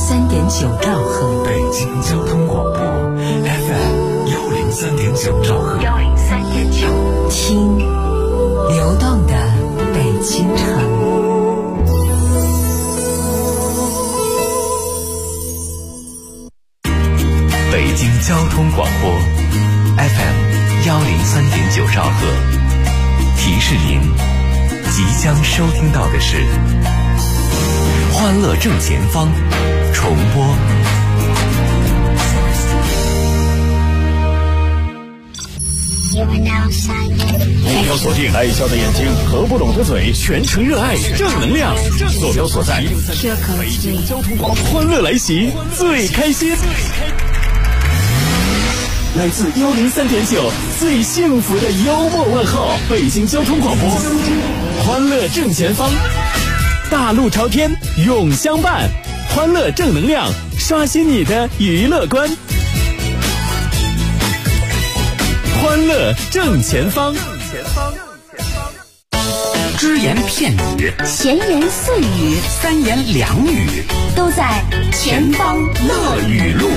103.9兆赫， 北京交通广播 FM 103.9兆赫 103.9，听流动的北京城。 北京交通广播 FM 103.9兆赫，提示您即将收听到的是欢乐正前方重播。 目标锁定爱笑的眼睛和不懂的嘴，全程热爱正能量。坐标所在北京交通广播，欢乐来袭，最开心。来自103.9最幸福的幽默问候，北京交通广播，欢乐正前方，大路朝天永相伴，欢乐正能量，刷新你的娱乐观。欢乐正前方， 只言片语， 闲言碎语， 三言两语， 都在前方乐语录。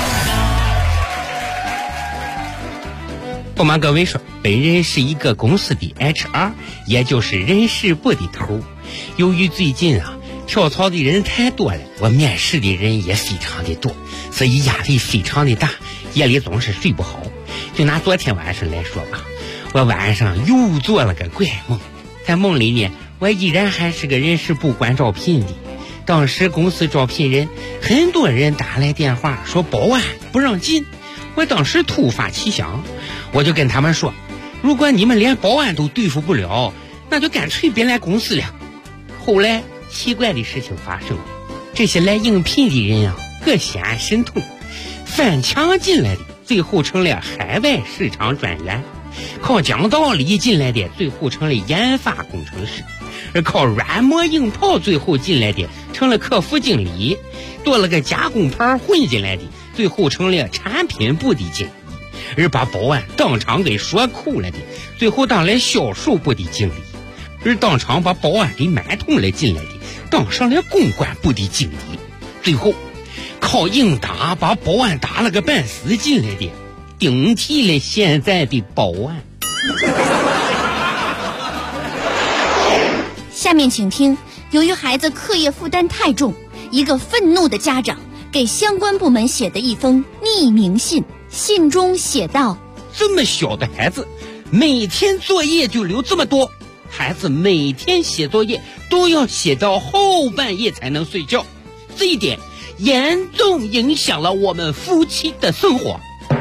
不瞒各位说，本人是一个公司的 HR， 也就是人事部的头。由于最近跳槽的人太多了，我面试的人也非常的多，所以压力非常的大，夜里总是睡不好。就拿昨天晚上来说吧，我晚上又做了个怪梦。在梦里呢，我依然还是个人事部管招聘的。当时公司招聘人，很多人打来电话说保安不让进。我当时突发奇想，我就跟他们说，如果你们连保安都对付不了，那就干脆别来公司了。后来奇怪的事情发生了，这些来应聘的人各显神通，翻墙进来的最后成了海外市场专员，靠讲道理进来的最后成了研发工程师，而靠软磨硬泡最后进来的成了客服经理，多了个加工牌混进来的最后成了产品部的经理，而把保安当场给说哭了的最后当了销售部的经理，而当场把保安给买通了进来的当上了公关部的经理，最后靠硬打把保安打了个半死进来的顶替了现在的保安。 下面请听，由于孩子课业负担太重，一个愤怒的家长给相关部门写的一封匿名信，信中写道： 这么小的孩子每天作业就留这么多，孩子每天写作业都要写到后半夜才能睡觉，这一点严重影响了我们夫妻的生活。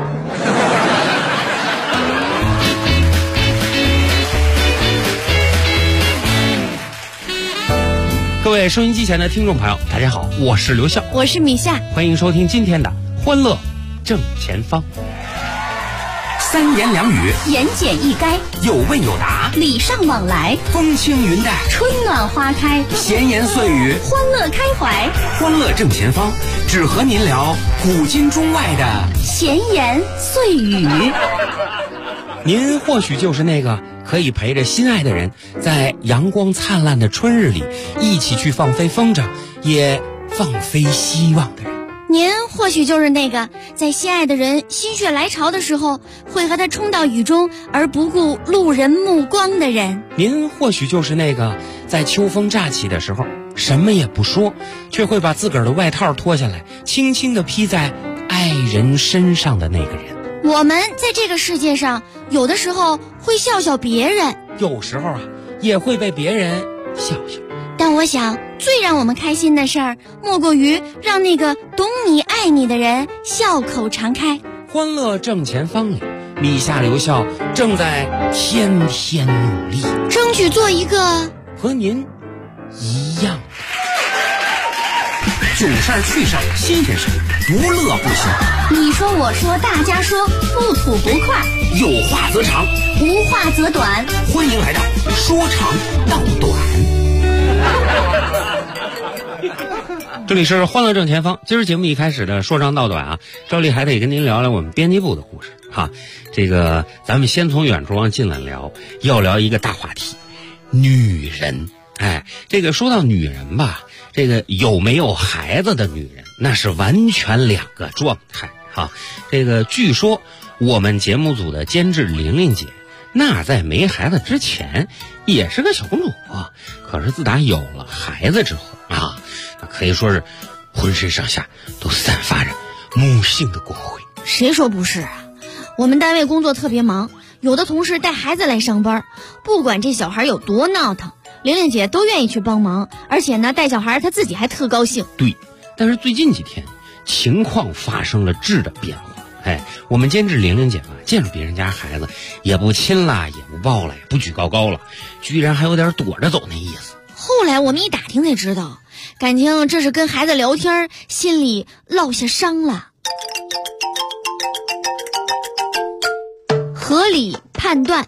各位收音机前的听众朋友，大家好，我是刘笑， 我是米夏， 欢迎收听今天的欢乐正前方。三言两语， 言简意赅， 有问有答， 礼尚往来， 风轻云淡， 春暖花开， 闲言碎语， 欢乐开怀。 欢乐正前方，只和您聊古今中外的闲言碎语。 您或许就是那个可以陪着心爱的人在阳光灿烂的春日里一起去放飞风筝，也放飞希望的人。 您或许就是那个在心爱的人心血来潮的时候会和他冲到雨中而不顾路人目光的人。 您或许就是那个在秋风乍起的时候什么也不说，却会把自个儿的外套脱下来轻轻地披在爱人身上的那个人。 我们在这个世界上有的时候会笑笑别人， 有时候也会被别人笑笑， 但我想最让我们开心的事儿莫过于让那个懂你爱你的人笑口常开。 欢乐正前方里，米夏刘笑正在天天努力， 争取做一个和您一样囧事儿趣事儿新鲜事儿，不乐不行。 你说我说大家说，不吐不快， 有话则长， 无话则短。 欢迎来到说长道短。这里是欢乐正前方，今儿节目一开始的说长道短照例还得跟您聊聊我们编辑部的故事这个咱们先从远处进来聊，要聊一个大话题，女人。这个说到女人吧，这个有没有孩子的女人那是完全两个状态哈。这个据说我们节目组的监制玲玲姐，那在没孩子之前也是个小公主啊，可是自打有了孩子之后啊，那可以说是浑身上下都散发着母性的光辉。 谁说不是啊？我们单位工作特别忙，有的同事带孩子来上班，不管这小孩有多闹腾，玲玲姐都愿意去帮忙，而且呢，带小孩她自己还特高兴。 对，但是最近几天情况发生了质的变化。我们监制玲玲姐吧，见着别人家孩子也不亲了，也不抱了，也不举高高了，居然还有点躲着走那意思。 后来我们一打听才知道，感情这是跟孩子聊天，心里落下伤了。合理判断。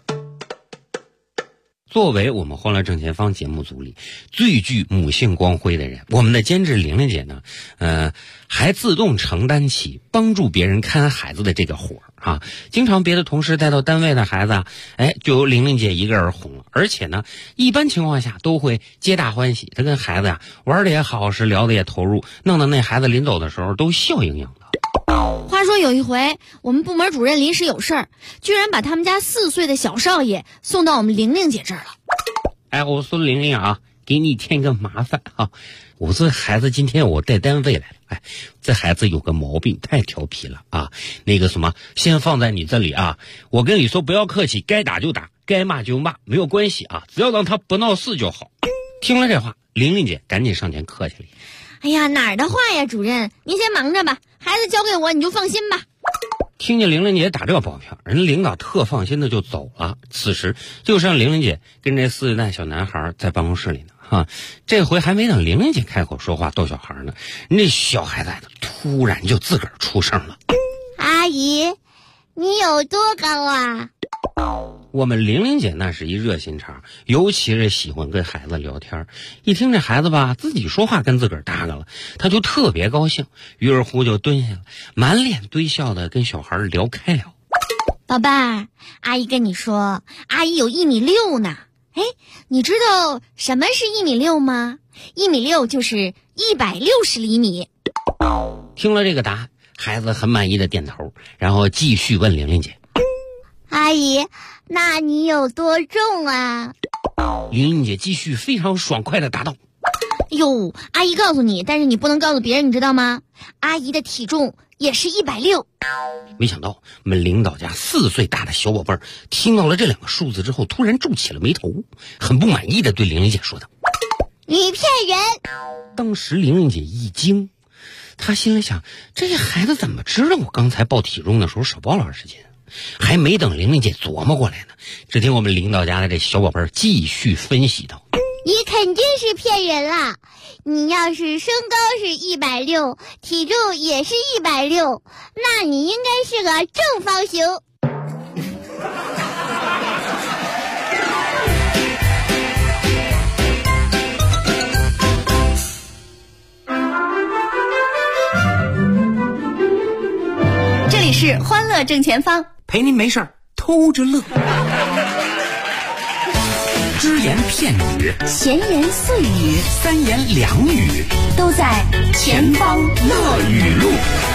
作为我们欢乐正前方节目组里最具母性光辉的人，我们的监制玲玲姐呢，还自动承担起帮助别人看孩子的这个活啊。经常别的同事带到单位的孩子就由玲玲姐一个人哄了，而且呢，一般情况下都会皆大欢喜。她跟孩子玩的也好，是聊的也投入，弄得那孩子临走的时候都笑盈盈的。 话说有一回，我们部门主任临时有事儿，居然把他们家4岁的小少爷送到我们玲玲姐这儿了。 我说玲玲啊，给你添个麻烦啊！我这孩子今天我带单位来了，这孩子有个毛病，太调皮了啊！那个什么，先放在你这里啊，我跟你说不要客气，该打就打，该骂就骂，没有关系啊，只要让他不闹事就好。听了这话，玲玲姐赶紧上前客气了。 哎呀，哪儿的话呀，主任，您先忙着吧，孩子交给我，你就放心吧。 听见玲玲姐打这个包票，人领导特放心的就走了。此时就剩玲玲姐跟这4岁大小男孩在办公室里呢哈。这回还没等玲玲姐开口说话逗小孩呢，那小孩子突然就自个儿出声了： 阿姨，你有多高啊？ 我们玲玲姐那是一热心肠，尤其是喜欢跟孩子聊天。一听这孩子吧自己说话跟自个儿搭个了，她就特别高兴，于是乎就蹲下了，满脸堆笑的跟小孩聊开了。 宝贝儿，阿姨跟你说，阿姨有1.6米呢。你知道什么是1.6米吗？1.6米就是160厘米。 听了这个答案，孩子很满意的点头，然后继续问玲玲姐： 阿姨，那你有多重啊？ 玲玲姐继续非常爽快的答道： 哟，阿姨告诉你，但是你不能告诉别人，你知道吗？阿姨的体重也是160。 没想到我们领导家4岁大的小宝贝儿听到了这2个数字之后，突然皱起了眉头，很不满意的对玲玲姐说道： 你骗人！ 当时玲玲姐一惊，她心里想，这孩子怎么知道我刚才报体重的时候少报了20斤？还没等玲玲姐琢磨过来呢，只听我们领导家的这小宝贝儿继续分析道： 你肯定是骗人了，你要是身高是160，体重也是160，那你应该是个正方形。这里是欢乐正前方， 陪您没事儿偷着乐。只言片语， 闲言碎语， 三言两语， 都在前方乐语录。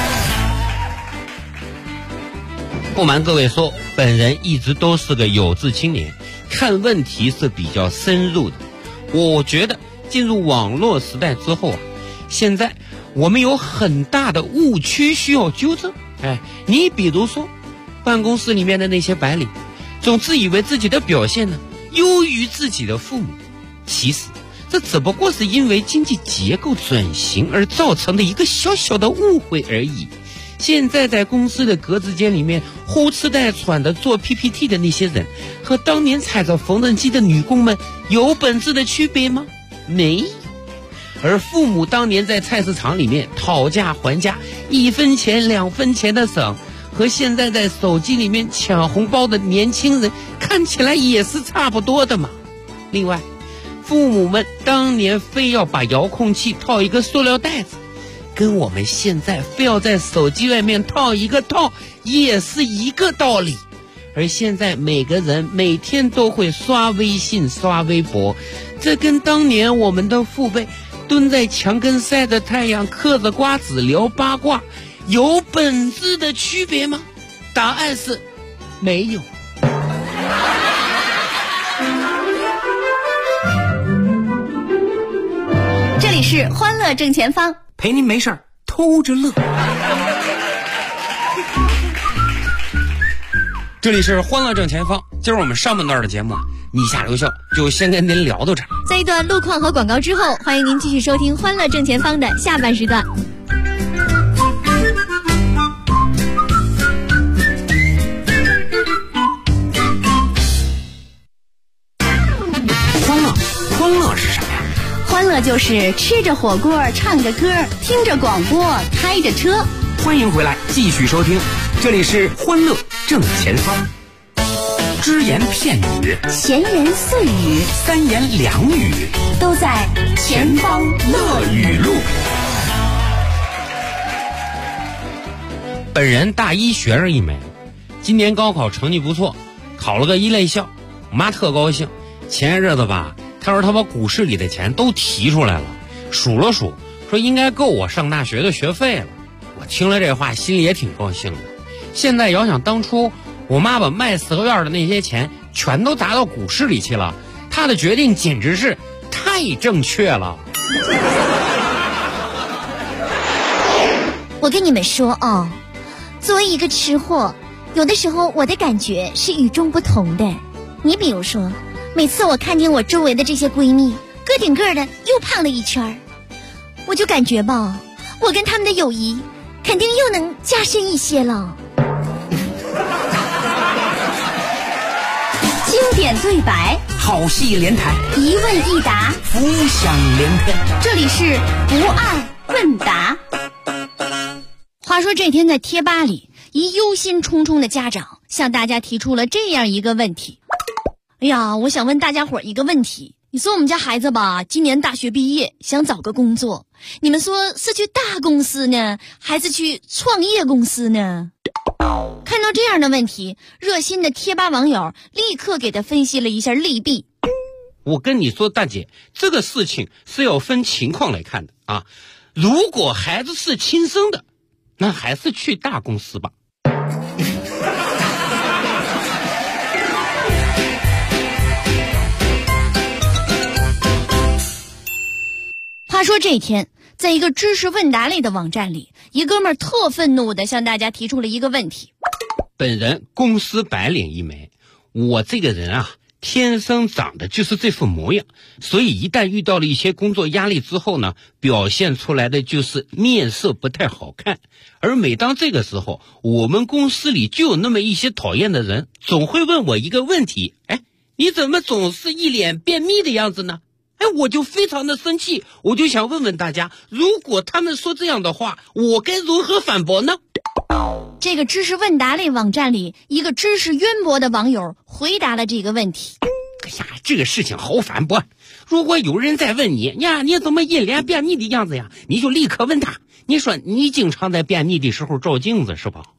不瞒各位说，本人一直都是个有志青年，看问题是比较深入的。我觉得进入网络时代之后现在我们有很大的误区需要纠正。你比如说办公室里面的那些白领，总自以为自己的表现呢优于自己的父母，其实这只不过是因为经济结构转型而造成的一个小小的误会而已。现在在公司的格子间里面呼哧带喘的做 PPT 的那些人，和当年踩着缝纫机的女工们有本质的区别吗？没。而父母当年在菜市场里面讨价还价，1分钱2分钱的省，和现在在手机里面抢红包的年轻人看起来也是差不多的嘛。另外，父母们当年非要把遥控器套一个塑料袋子，跟我们现在非要在手机外面套一个套也是一个道理。而现在每个人每天都会刷微信刷微博，这跟当年我们的父辈蹲在墙根晒着太阳，嗑着瓜子聊八卦，有本质的区别吗？答案是没有。 这里是欢乐正前方， 陪您没事儿偷着乐。 这里是欢乐正前方，今儿我们上半段的节目你下留校就先跟您聊到这儿。 在一段路况和广告之后，欢迎您继续收听欢乐正前方的下半时段。 欢乐是什么呀？ 欢乐就是吃着火锅，唱着歌，听着广播，开着车。 欢迎回来，继续收听，这里是欢乐正前方。只言片语， 闲言碎语， 三言两语， 都在前方乐语录。 本人大一学生一枚，今年高考成绩不错，考了个一类校，我妈特高兴。前些日子吧，她说她把股市里的钱都提出来了，数了数，说应该够我上大学的学费了。我听了这话，心里也挺高兴的。现在遥想当初，我妈把卖4合院的那些钱全都砸到股市里去了，她的决定简直是太正确了。 我跟你们说哦，作为一个吃货，有的时候我的感觉是与众不同的。你比如说，每次我看见我周围的这些闺蜜个顶个的又胖了一圈，我就感觉吧，我跟她们的友谊肯定又能加深一些了。经典对白， 好戏连台， 一问一答， 浮想联翩。 这里是不二问答。话说这天在贴吧里，一忧心忡忡的家长向大家提出了这样一个问题：哎呀，我想问大家伙一个问题，你说我们家孩子吧，今年大学毕业，想找个工作，你们说是去大公司呢，还是去创业公司呢？看到这样的问题，热心的贴吧网友立刻给他分析了一下利弊。 我跟你说，大姐，这个事情是要分情况来看的啊。如果孩子是亲生的，那还是去大公司吧。 话说这天，在一个知识问答类的网站里，一哥们儿特愤怒地向大家提出了一个问题： 本人公司白领一枚，我这个人啊，天生长得就是这副模样，所以一旦遇到了一些工作压力之后呢，表现出来的就是面色不太好看。而每当这个时候，我们公司里就有那么一些讨厌的人，总会问我一个问题：哎，你怎么总是一脸便秘的样子呢？哎，我就非常的生气，我就想问问大家，如果他们说这样的话，我该如何反驳呢？ 这个知识问答类网站里，一个知识渊博的网友回答了这个问题。 哎呀，这个事情好反驳。如果有人在问你呀，你怎么一脸便秘的样子呀？你就立刻问他，你说你经常在便秘的时候照镜子是吧？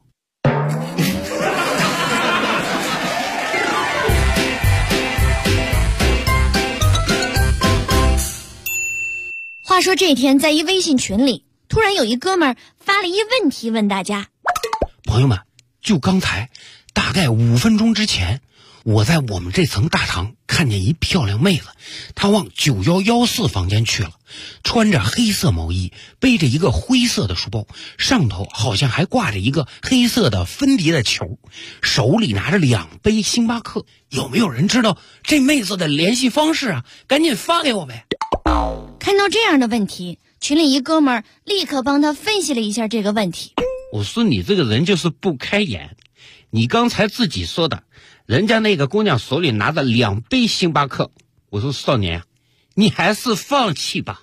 话说这天，在一微信群里，突然有一哥们儿发了一问题问大家： 朋友们，就刚才大概5分钟之前，我在我们这层大堂看见一漂亮妹子，她往9114房间去了，穿着黑色毛衣，背着一个灰色的书包，上头好像还挂着一个黑色的芬迪的球，手里拿着2杯星巴克。有没有人知道这妹子的联系方式啊？赶紧发给我呗。 看到这样的问题，群里一哥们儿立刻帮他分析了一下这个问题。 我说你这个人就是不开眼，你刚才自己说的，人家那个姑娘手里拿着2杯星巴克，我说少年，你还是放弃吧。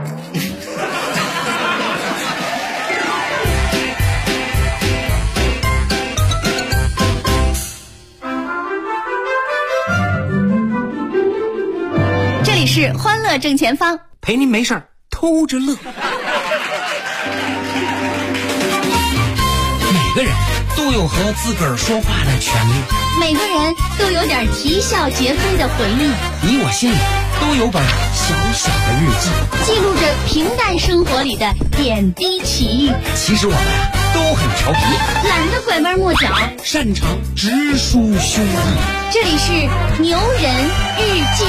这里是欢乐正前方， 陪您没事儿偷着乐。 每个人都有和自个儿说话的权利， 每个人都有点啼笑皆非的回忆。 你我心里都有本小小的日记， 记录着平淡生活里的点滴奇遇。 其实我们都很调皮， 懒得拐弯抹角， 擅长直抒胸臆。 这里是牛人日记。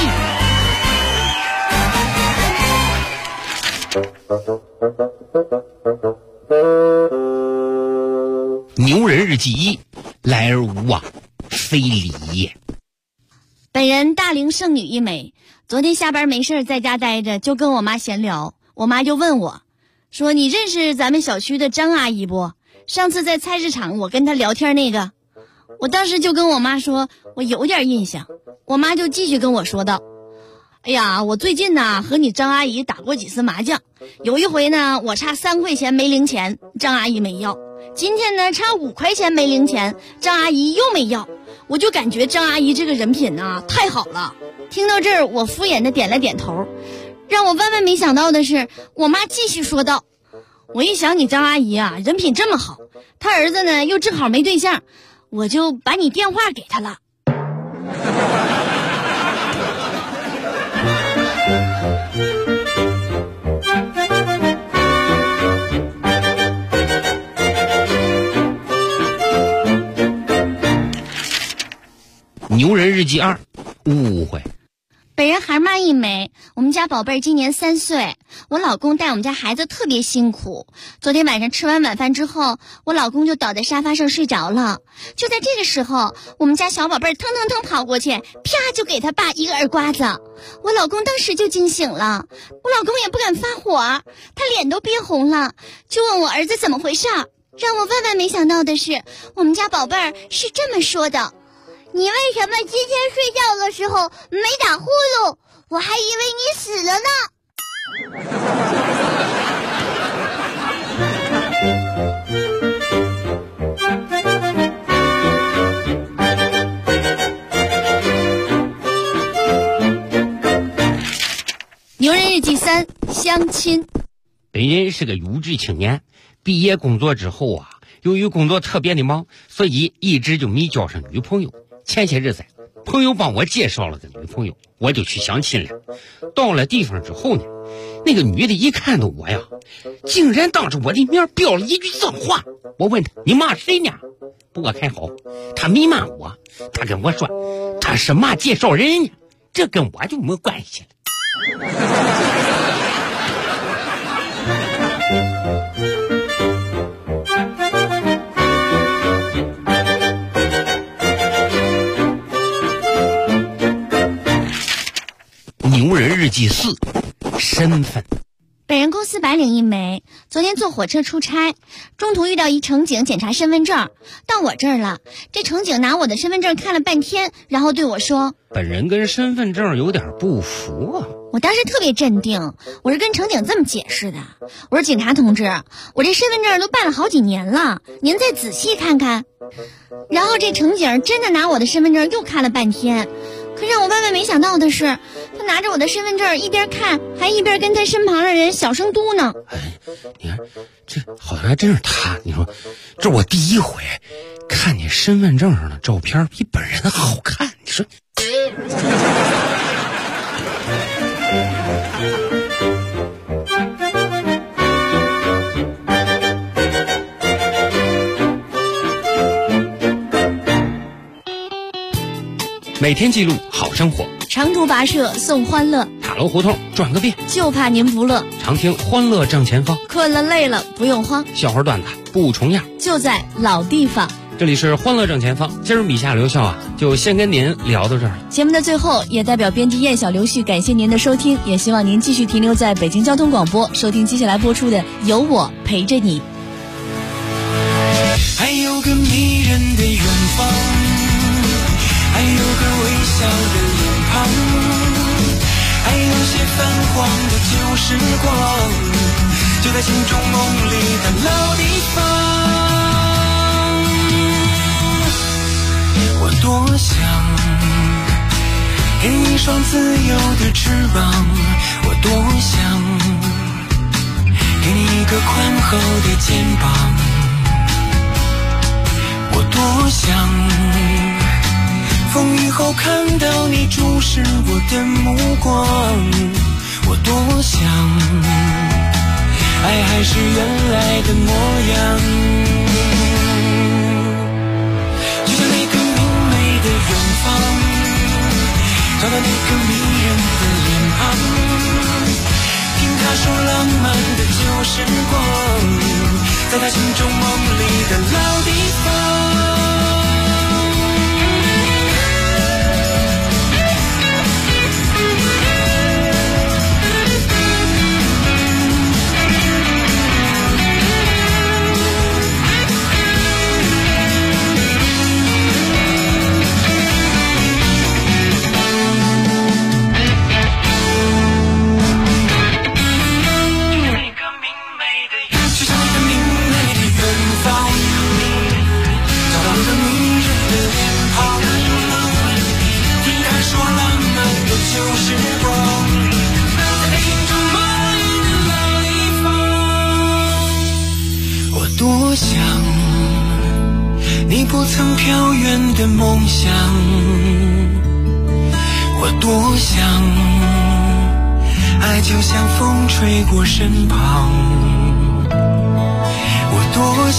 牛人日记1，来而无往，非礼也。 本人大龄剩女一枚，昨天下班没事在家待着，就跟我妈闲聊。我妈就问我说，你认识咱们小区的张阿姨不？上次在菜市场我跟她聊天那个。我当时就跟我妈说，我有点印象。我妈就继续跟我说道，哎呀，我最近呢和你张阿姨打过几次麻将，有一回呢我差3块钱没零钱，张阿姨没要。今天呢差5块钱没零钱，张阿姨又没要。我就感觉张阿姨这个人品呢太好了。听到这儿，我敷衍的点了点头。让我万万没想到的是，我妈继续说道，我一想你张阿姨啊人品这么好，她儿子呢又正好没对象，我就把你电话给她了。 牛人日记2，误会。 本人孩妈一枚，我们家宝贝儿今年3岁，我老公带我们家孩子特别辛苦。昨天晚上吃完晚饭之后，我老公就倒在沙发上睡着了。就在这个时候，我们家小宝贝儿腾腾腾跑过去，啪就给他爸一个耳刮子。我老公当时就惊醒了，我老公也不敢发火，他脸都憋红了，就问我儿子怎么回事。让我万万没想到的是，我们家宝贝儿是这么说的，你为什么今天睡觉的时候没打呼噜？我还以为你死了呢。牛人日记3，相亲。 本人是个有志青年，毕业工作之后啊，由于工作特别的忙，所以一直就没交上女朋友。前些日子朋友帮我介绍了个女朋友，我就去相亲了。到了地方之后呢，那个女的一看到我呀，竟然当着我的面飙了一句脏话。我问她，你骂谁呢？不过还好她没骂我，她跟我说她是骂介绍人呢，这跟我就没关系了。牛人日记4，身份。 本人公司白领一枚，昨天坐火车出差，中途遇到一乘警检查身份证，到我这儿了。这乘警拿我的身份证看了半天，然后对我说， 本人跟身份证有点不符啊。 我当时特别镇定，我是跟乘警这么解释的，我说，警察同志，我这身份证都办了好几年了，您再仔细看看。然后这乘警真的拿我的身份证又看了半天，可让我万万没想到的是，他拿着我的身份证一边看，还一边跟他身旁的人小声嘟囔。 你看，这好像还真是他。你说，这我第一回看你身份证上的照片比本人好看。你说，每天记录好生活， 长途跋涉送欢乐， 塔楼胡同转个遍， 就怕您不乐。 常听欢乐正前方， 困了累了不用慌， 笑话段子不重样， 就在老地方。 这里是欢乐正前方，今儿米夏刘笑啊，就先跟您聊到这儿了。 节目的最后，也代表编辑燕小刘旭感谢您的收听，也希望您继续停留在北京交通广播，收听接下来播出的《有我陪着你》。 还有个迷人的远方，还有个微笑的脸庞，还有些泛黄的旧时光，就在心中梦里的老地方。我多想给你一双自由的翅膀，我多想给你一个宽厚的肩膀，我多想风雨后后看到你注视我的目光，我多想爱还是原来的模样，就像那个明媚的远方，找到那个迷人的脸庞，听他说浪漫的旧时光，在他心中梦里的老地方。多想你不曾飘远的梦想，我多想爱就像风吹过身旁，我多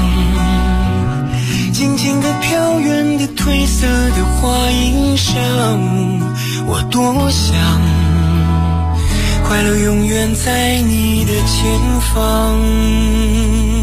想静静地飘远的褪色的花衣裳，我多想快乐永远在你的前方。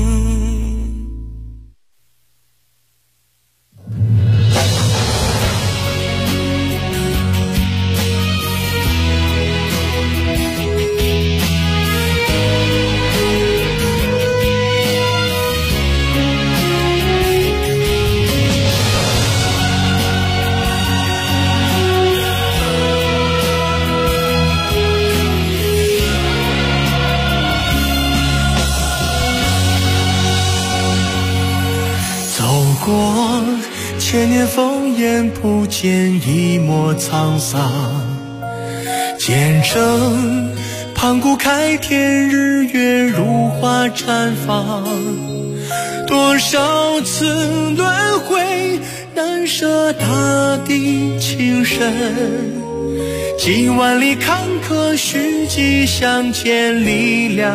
千年烽烟不见一抹沧桑，见证盘古开天，日月如花绽放，多少次轮回难舍大地情深，几万里坎坷虚迹相见力量。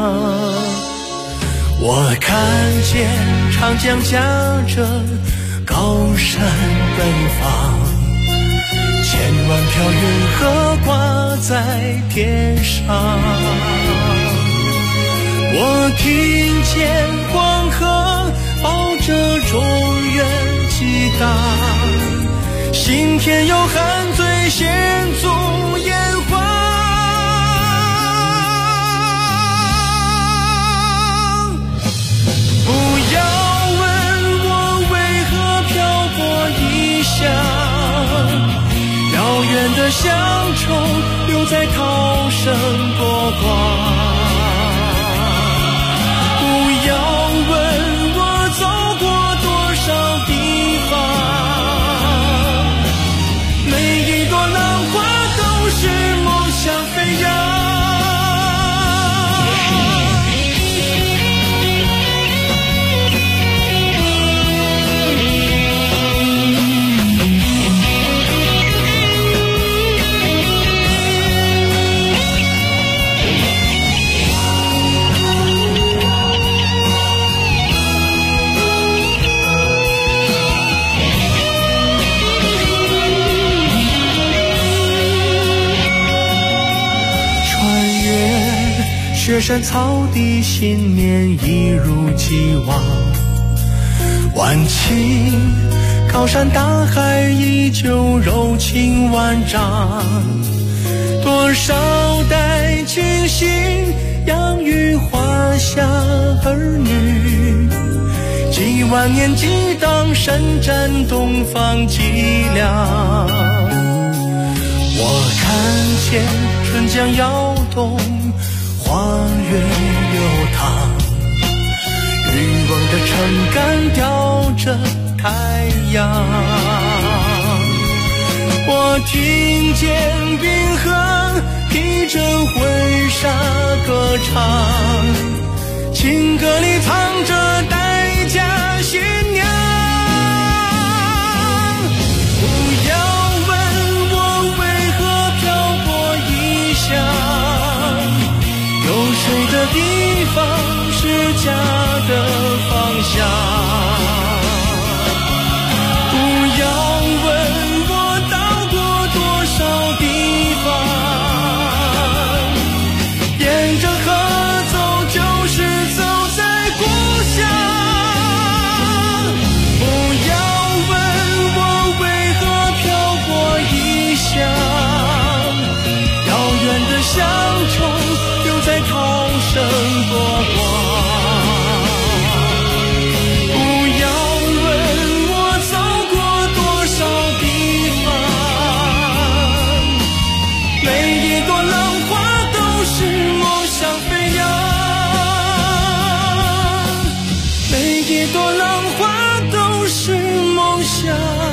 我看见长江夹着高山奔放，千万条云河挂在天上，我听见黄河抱着中原激荡，心田有汉醉先祖炎黄。不要问我为何漂泊异乡，遥远的乡愁留在涛声波光。不要问我走过多少地方，每一朵浪花都是梦想飞扬。雪山草地，信念一如既往。万顷高山大海，依旧柔情万丈。多少代群星养育华夏儿女，几万年激荡，伸展东方脊梁。我看见春江摇动，花月流淌，欲望的撑杆吊着太阳。我听见冰河披着婚纱歌唱，情歌里藏着代价新娘。不要一朵浪花都是梦想。